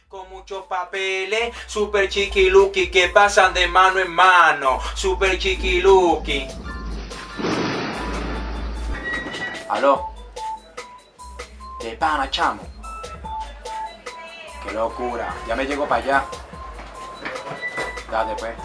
Con muchos papeles, super chiquiluki que pasan de mano en mano, super chiquiluki. Aló, de pana, chamo. Qué locura, ya me llego para allá. Date pues.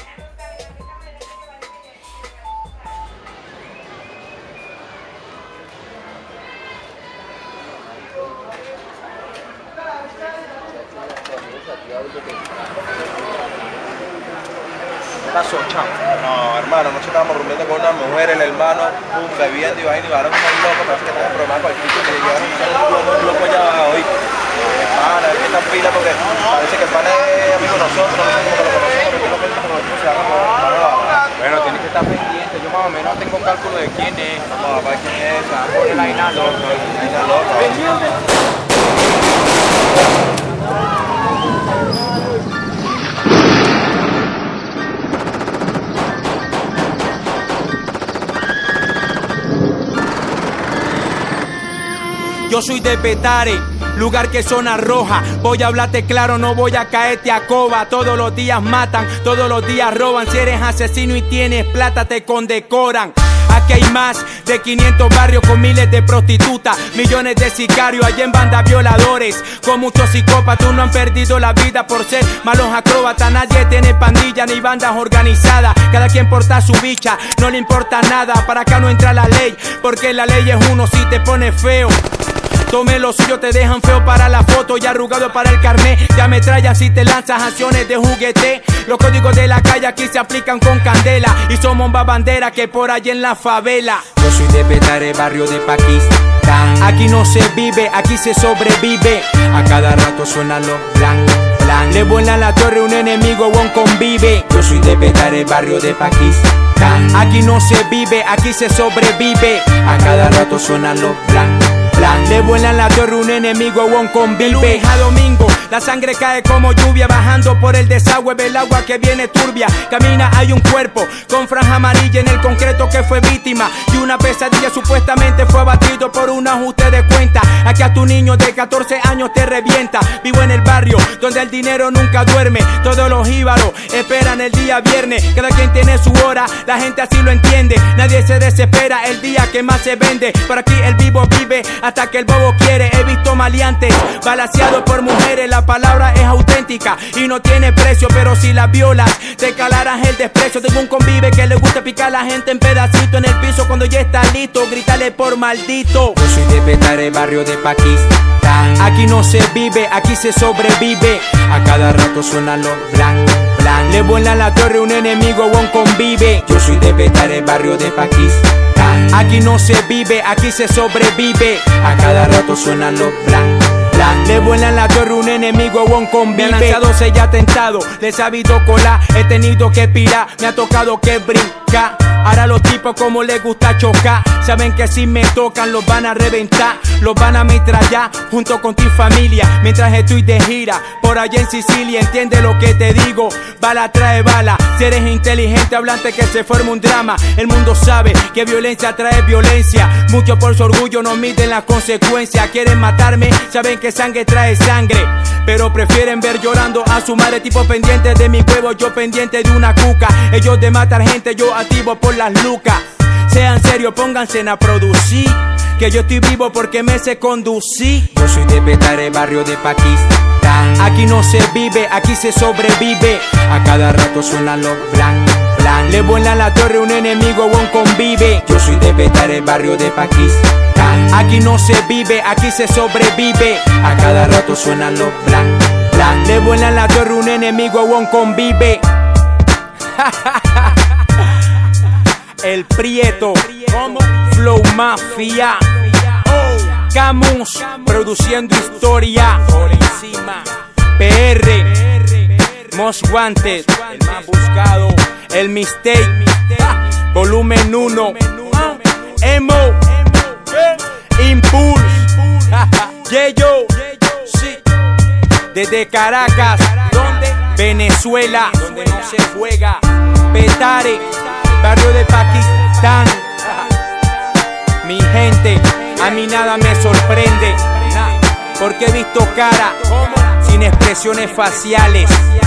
¿Qué pasó, chamo? No, hermano, nosotros estábamos durmiendo con una mujer, el hermano, bebiendo y vaina, y ahora como un loco, parece que está en broma con el chico, y llegaron un loco allá abajo, hoy. Hermano, es que está en pila porque parece que el pana es amigo de nosotros, no sé cómo que lo conocemos, se haga por Bueno, tienes que estar pendiente, yo más o menos tengo cálculo de quién es. Vamos a ver quién es esa. Por el Aina loco. Aina loca. Yo soy de Petare, lugar que zona roja. Voy a hablarte claro, no voy a caerte a coba. Todos los días matan, todos los días roban. Si eres asesino y tienes plata te condecoran. Aquí hay más de 500 barrios con miles de prostitutas, millones de sicarios, allá en bandas violadores, con muchos psicópatas. No han perdido la vida por ser malos acróbatas. Nadie tiene pandilla ni bandas organizadas. Cada quien porta su bicha, no le importa nada. Para acá no entra la ley, porque la ley es uno si te pone feo. Tome lo suyo, te dejan feo para la foto y arrugado para el carnet. Te ametrallan si te lanzas acciones de juguete. Los códigos de la calle aquí se aplican con candela y somos más bandera que por allá en la favela. Yo soy de Petare, barrio de Pakistán. Aquí no se vive, aquí se sobrevive. A cada rato suenan los blan, blan. Le vuelan la torre un enemigo, one convive. Yo soy de Petare, barrio de Pakistán. Aquí no se vive, aquí se sobrevive. A cada rato suenan los blan, blan. Le vuelan la torre un enemigo, one convive. De lunes a domingo, la sangre cae como lluvia, bajando por el desagüe del agua que viene turbia. Camina, hay un cuerpo con franja amarilla en el concreto que fue víctima de una pesadilla. Supuestamente fue abatido por un ajuste de cuenta. Aquí a tu niño de 14 años te revienta. Vivo en el barrio donde el dinero nunca duerme. Todos los jíbaros esperan el día viernes. Cada quien tiene su hora, la gente así lo entiende. Nadie se desespera el día que más se vende. Por aquí el vivo vive hasta que el bobo quiere. He visto maleantes balaseados por mujeres. La palabra es auténtica y no tiene precio, pero si la violas te calarás el desprecio. Tengo un convive que le gusta picar a la gente en pedacitos en el piso. Cuando ya está listo, grítale por maldito. Yo soy de Petare, barrio de Pakistán. Aquí no se vive, aquí se sobrevive. A cada rato suenan los blan, blan. Le vuelan la torre un enemigo, one convive. Yo soy de Petare, barrio de Pakistán. Aquí no se vive, aquí se sobrevive. A cada rato suenan los blan, blan. Le vuelan la torre un enemigo, one convive. Me han lanzado 6 atentados, les ha habido cola. He tenido que pirar, me ha tocado que brincar. Ahora los tipos como les gusta chocar, saben que si me tocan los van a reventar. Los van a ametrallar junto con tu familia mientras estoy de gira por allá en Sicilia. Entiende lo que te digo, bala trae bala. Si eres inteligente hablante que se forma un drama. El mundo sabe que violencia trae violencia. Muchos por su orgullo no miden las consecuencias. Quieren matarme, saben que sangre trae sangre, pero prefieren ver llorando a su madre. Tipo pendiente de mi huevo, yo pendiente de una cuca. Ellos de matar gente, yo activo por las lucas. Sean serios, pónganse a producir, que yo estoy vivo porque me sé conducir. Yo soy de Petare, barrio de Pakistán. Aquí no se vive, aquí se sobrevive. A cada rato suenan los blan, blan. Le vuelan la torre un enemigo, one convive. Yo soy de Petare, barrio de Pakistán. Aquí no se vive, aquí se sobrevive. A cada rato suenan los blan, blan. Le vuelan la torre un enemigo, one convive. El Prieto, Flow Mafia, Camus, produciendo historia. Por encima, PR, Most Wanted, el más buscado, el Mistake, volumen 1, Emo, Impulse, Yeyo, sí, desde Caracas, donde Venezuela, donde no se juega, Petare, barrio de Pakistán. Mi gente, a mí nada me sorprende, porque he visto cara. sin expresiones faciales.